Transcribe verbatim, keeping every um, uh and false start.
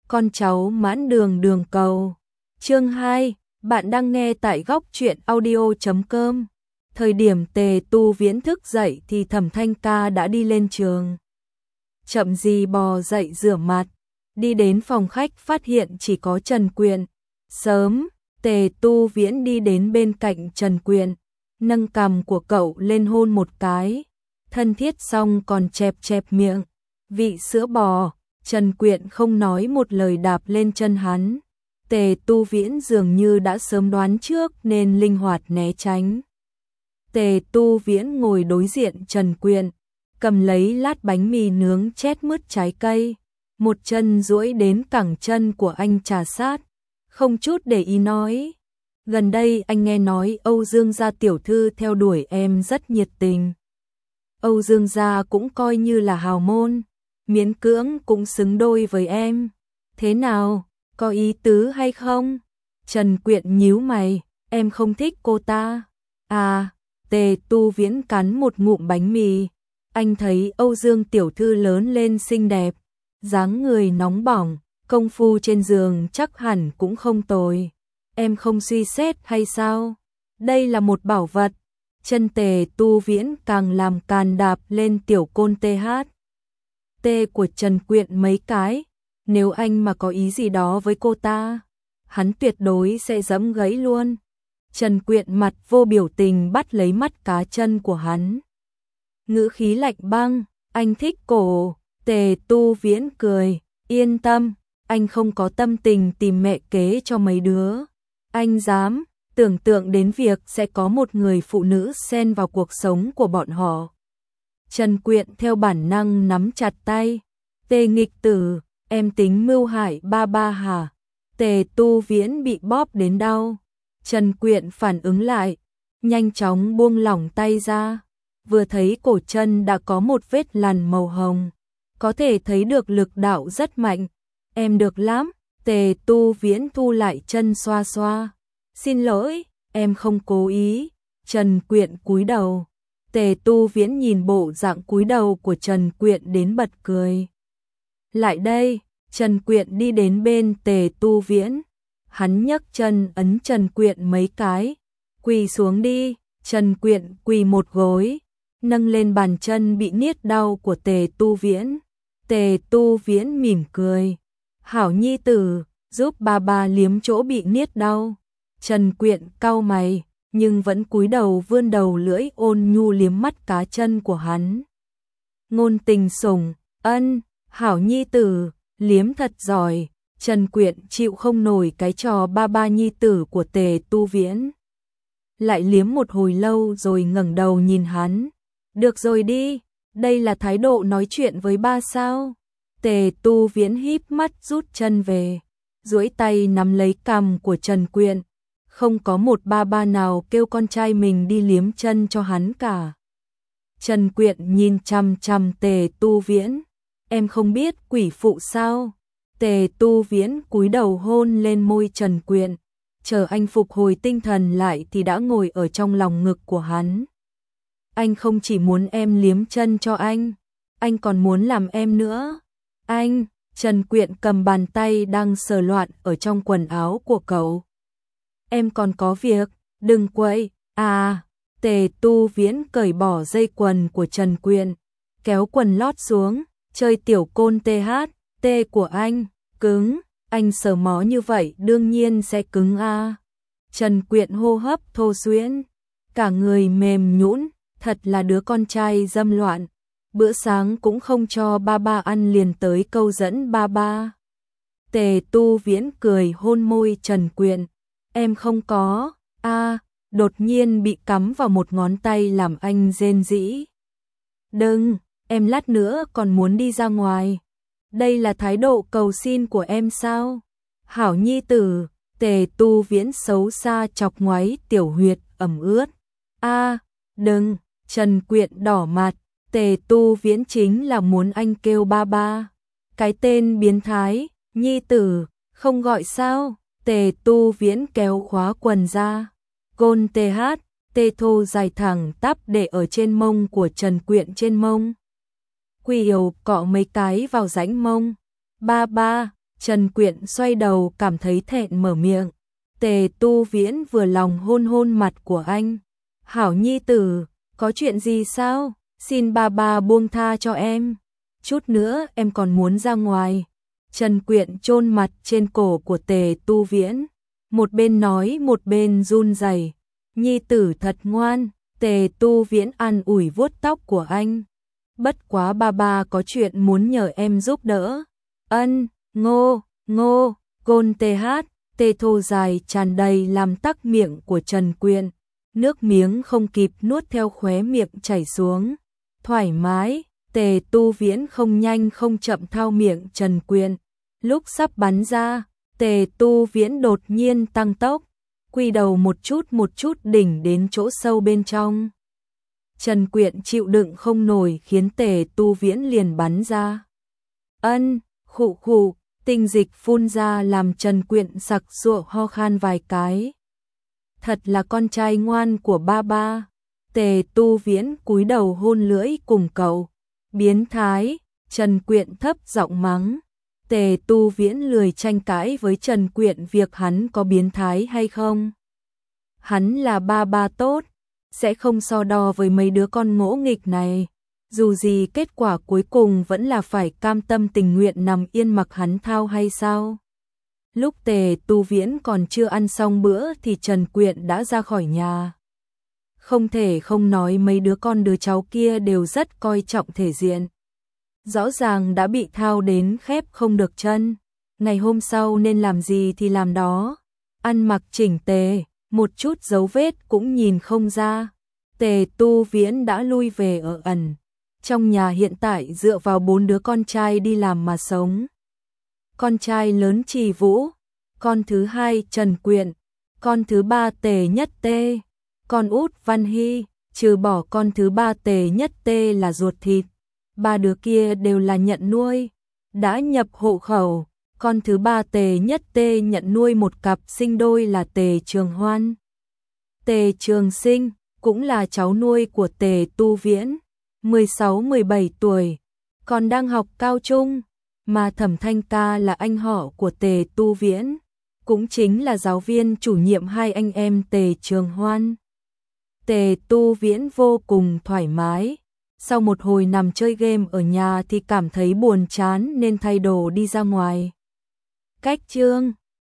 con cháu mãn đường đường cầu. Chương hai, bạn đang nghe tại góc truyện audio chấm com. Thời điểm Tề Tu Viễn thức dậy thì Thẩm Thanh Ca đã đi lên trường. Chậm gì bò dậy rửa mặt, đi đến phòng khách phát hiện chỉ có Trần Quyện. Sớm, Tề Tu Viễn đi đến bên cạnh Trần Quyện, nâng cằm của cậu lên hôn một cái, thân thiết xong còn chẹp chẹp miệng. Vị sữa bò. Trần Quyện không nói một lời đạp lên chân hắn. Tề Tu Viễn dường như đã sớm đoán trước nên linh hoạt né tránh. Tề Tu Viễn ngồi đối diện Trần Quyện, cầm lấy lát bánh mì nướng chét mứt trái cây, một chân duỗi đến cẳng chân của anh trà sát, không chút để ý nói: gần đây anh nghe nói Âu Dương gia tiểu thư theo đuổi em rất nhiệt tình. Âu Dương gia cũng coi như là hào môn, miễn cưỡng cũng xứng đôi với em. Thế nào, có ý tứ hay không? Trần Quyện nhíu mày, em không thích cô ta. À, Tề Tu Viễn cắn một ngụm bánh mì. Anh thấy Âu Dương tiểu thư lớn lên xinh đẹp, dáng người nóng bỏng, công phu trên giường chắc hẳn cũng không tồi. Em không suy xét hay sao? Đây là một bảo vật. Chân Tề Tu Viễn càng làm càn đạp lên tiểu côn tê hát tê của Trần Quyện mấy cái. Nếu anh mà có ý gì đó với cô ta, hắn tuyệt đối sẽ giẫm gãy luôn. Trần Quyện mặt vô biểu tình bắt lấy mắt cá chân của hắn, ngữ khí lạnh băng: anh thích cổ. Tề Tu Viễn cười: yên tâm, anh không có tâm tình tìm mẹ kế cho mấy đứa. Anh dám tưởng tượng đến việc sẽ có một người phụ nữ xen vào cuộc sống của bọn họ. Trần Quyện theo bản năng nắm chặt tay. Tề nghịch tử, em tính mưu hại ba ba hả? Tề Tu Viễn bị bóp đến đau. Trần Quyện phản ứng lại, nhanh chóng buông lỏng tay ra. Vừa thấy cổ chân đã có một vết lằn màu hồng, có thể thấy được lực đạo rất mạnh. Em được lắm. Tề Tu Viễn thu lại chân xoa xoa. Xin lỗi, em không cố ý. Trần Quyện cúi đầu. Tề Tu Viễn nhìn bộ dạng cúi đầu của Trần Quyện đến bật cười. Lại đây. Trần Quyện đi đến bên Tề Tu Viễn. Hắn nhấc chân ấn Trần Quyện mấy cái. Quỳ xuống đi. Trần Quyện quỳ một gối, nâng lên bàn chân bị niết đau của Tề Tu Viễn. Tề Tu Viễn mỉm cười. Hảo nhi tử, giúp ba ba liếm chỗ bị niết đau. Trần Quyện cau mày, nhưng vẫn cúi đầu vươn đầu lưỡi ôn nhu liếm mắt cá chân của hắn. Ngôn tình sủng, ân, hảo nhi tử, liếm thật giỏi. Trần Quyện chịu không nổi cái trò ba ba nhi tử của Tề Tu Viễn. Lại liếm một hồi lâu rồi ngẩng đầu nhìn hắn. Được rồi đi, đây là thái độ nói chuyện với ba sao? Tề Tu Viễn híp mắt rút chân về, duỗi tay nắm lấy cằm của Trần Quyện. Không có một ba ba nào kêu con trai mình đi liếm chân cho hắn cả. Trần Quyện nhìn chằm chằm Tề Tu Viễn. Em không biết quỷ phụ sao? Tề Tu Viễn cúi đầu hôn lên môi Trần Quyện. Chờ anh phục hồi tinh thần lại thì đã ngồi ở trong lòng ngực của hắn. Anh không chỉ muốn em liếm chân cho anh, anh còn muốn làm em nữa. Anh, Trần Quyện cầm bàn tay đang sờ loạn ở trong quần áo của cậu. Em còn có việc, đừng quậy. À, Tề Tu Viễn cởi bỏ dây quần của Trần Quyện, kéo quần lót xuống, chơi tiểu côn tê hát tê của anh, cứng, anh sờ mó như vậy đương nhiên sẽ cứng a. Trần Quyện hô hấp thô xuyễn, cả người mềm nhũn, thật là đứa con trai dâm loạn. Bữa sáng cũng không cho ba ba ăn liền tới câu dẫn ba ba. Tề Tu Viễn cười hôn môi Trần Quyện. Em không có, a, đột nhiên bị cắm vào một ngón tay làm anh rên rỉ. Đừng, em lát nữa còn muốn đi ra ngoài. Đây là thái độ cầu xin của em sao? Hảo nhi tử. Tề Tu Viễn xấu xa chọc ngoáy tiểu huyệt ẩm ướt. A, đừng. Trần Quyện đỏ mặt. Tề Tu Viễn chính là muốn anh kêu ba ba. Cái tên biến thái, nhi tử, không gọi sao? Tề Tu Viễn kéo khóa quần ra. Gôn tê hát, tê thô dài thẳng tắp để ở trên mông của Trần Quyện trên mông. Quỳ Yểu cọ mấy cái vào rãnh mông. Ba ba, Trần Quyện xoay đầu cảm thấy thẹn mở miệng. Tề Tu Viễn vừa lòng hôn hôn mặt của anh. Hảo nhi tử, có chuyện gì sao? Xin ba ba buông tha cho em. Chút nữa em còn muốn ra ngoài. Trần Quyện chôn mặt trên cổ của Tề Tu Viễn. Một bên nói một bên run rẩy. Nhi tử thật ngoan. Tề Tu Viễn an ủi vuốt tóc của anh. Bất quá ba ba có chuyện muốn nhờ em giúp đỡ. Ân, ngô, ngô, gôn tê hát, tê thô dài tràn đầy làm tắc miệng của Trần Quyện. Nước miếng không kịp nuốt theo khóe miệng chảy xuống. Thoải mái, Tề Tu Viễn không nhanh không chậm thao miệng Trần Quyện. Lúc sắp bắn ra, Tề Tu Viễn đột nhiên tăng tốc, quy đầu một chút một chút đỉnh đến chỗ sâu bên trong. Trần Quyện chịu đựng không nổi khiến Tề Tu Viễn liền bắn ra. Ân, khụ khụ, tinh dịch phun ra làm Trần Quyện sặc sụa ho khan vài cái. Thật là con trai ngoan của ba ba. Tề Tu Viễn cúi đầu hôn lưỡi cùng cậu. Biến thái, Trần Quyện thấp giọng mắng. Tề Tu Viễn lười tranh cãi với Trần Quyện việc hắn có biến thái hay không. Hắn là ba ba tốt, sẽ không so đo với mấy đứa con ngỗ nghịch này. Dù gì kết quả cuối cùng vẫn là phải cam tâm tình nguyện nằm yên mặc hắn thao hay sao. Lúc Tề Tu Viễn còn chưa ăn xong bữa thì Trần Quyện đã ra khỏi nhà. Không thể không nói mấy đứa con đứa cháu kia đều rất coi trọng thể diện. Rõ ràng đã bị thao đến khép không được chân. Ngày hôm sau nên làm gì thì làm đó. Ăn mặc chỉnh tề, một chút dấu vết cũng nhìn không ra. Tề Tu Viễn đã lui về ở ẩn. Trong nhà hiện tại dựa vào bốn đứa con trai đi làm mà sống. Con trai lớn Trì Vũ, con thứ hai Trần Quyện, con thứ ba Tề Nhất Tê, con út Văn Hy, trừ bỏ con thứ ba Tề Nhất Tê là ruột thịt. Ba đứa kia đều là nhận nuôi, đã nhập hộ khẩu. Con thứ ba Tề Nhất Tê nhận nuôi một cặp sinh đôi là Tề Trường Hoan, Tề Trường Sinh, cũng là cháu nuôi của Tề Tu Viễn, mười sáu mười bảy tuổi, còn đang học cao trung, mà Thẩm Thanh Ca là anh họ của Tề Tu Viễn, cũng chính là giáo viên chủ nhiệm hai anh em Tề Trường Hoan. Tề Tu Viễn vô cùng thoải mái, sau một hồi nằm chơi game ở nhà thì cảm thấy buồn chán nên thay đồ đi ra ngoài. Cách chương